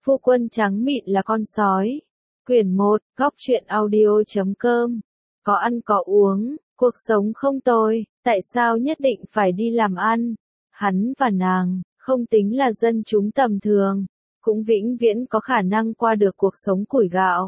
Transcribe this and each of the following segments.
Phu quân trắng mịn là con sói. Quyển 1, góc truyện audio.com. Có ăn có uống, cuộc sống không tồi, tại sao nhất định phải đi làm ăn? Hắn và nàng, không tính là dân chúng tầm thường, cũng vĩnh viễn có khả năng qua được cuộc sống củi gạo.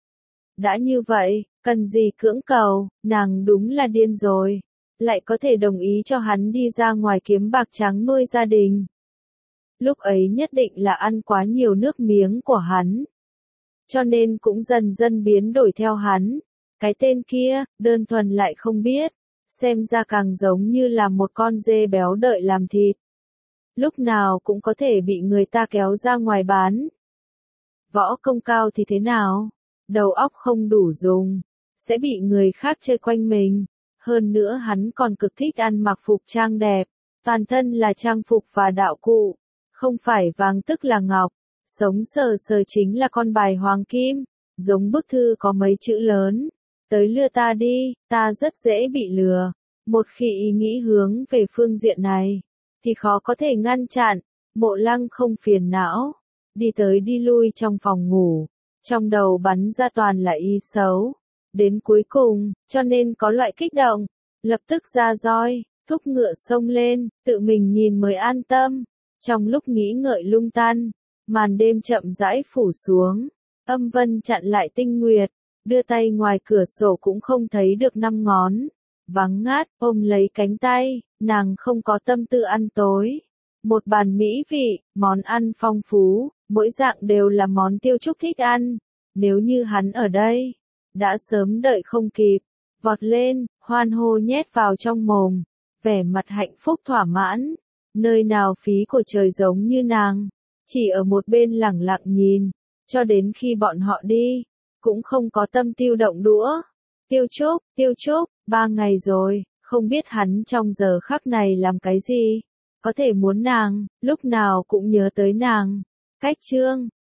Đã như vậy, cần gì cưỡng cầu, nàng đúng là điên rồi. Lại có thể đồng ý cho hắn đi ra ngoài kiếm bạc trắng nuôi gia đình. Lúc ấy nhất định là ăn quá nhiều nước miếng của hắn. Cho nên cũng dần dần biến đổi theo hắn. Cái tên kia, đơn thuần lại không biết. Xem ra càng giống như là một con dê béo đợi làm thịt. Lúc nào cũng có thể bị người ta kéo ra ngoài bán. Võ công cao thì thế nào? Đầu óc không đủ dùng. Sẽ bị người khác chơi quanh mình. Hơn nữa hắn còn cực thích ăn mặc phục trang đẹp. Toàn thân là trang phục và đạo cụ. Không phải vàng tức là ngọc. Sống sờ sờ chính là con bài hoàng kim. Giống bức thư có mấy chữ lớn. Tới lừa ta đi, ta rất dễ bị lừa. Một khi ý nghĩ hướng về phương diện này, thì khó có thể ngăn chặn. Mộ Lăng không phiền não. Đi tới đi lui trong phòng ngủ. Trong đầu bắn ra toàn là ý xấu. Đến cuối cùng, cho nên có loại kích động. Lập tức ra roi, thúc ngựa xông lên, tự mình nhìn mới an tâm. Trong lúc nghĩ ngợi lung tăn, màn đêm chậm rãi phủ xuống. Âm vân chặn lại tinh nguyệt. Đưa tay ngoài cửa sổ cũng không thấy được 5 ngón. Vắng ngát, ôm lấy cánh tay, nàng không có tâm tư ăn tối. Một bàn mỹ vị, món ăn phong phú, mỗi dạng đều là món Tiêu Trúc thích ăn. Nếu như hắn ở đây, đã sớm đợi không kịp, vọt lên, hoan hô nhét vào trong mồm, vẻ mặt hạnh phúc thỏa mãn. Nơi nào phí của trời giống như nàng, chỉ ở một bên lẳng lặng nhìn, cho đến khi bọn họ đi, cũng không có tâm tiêu động đũa. Tiêu Trúc, 3 ngày rồi, không biết hắn trong giờ khắc này làm cái gì, có thể muốn nàng, lúc nào cũng nhớ tới nàng. Cách chương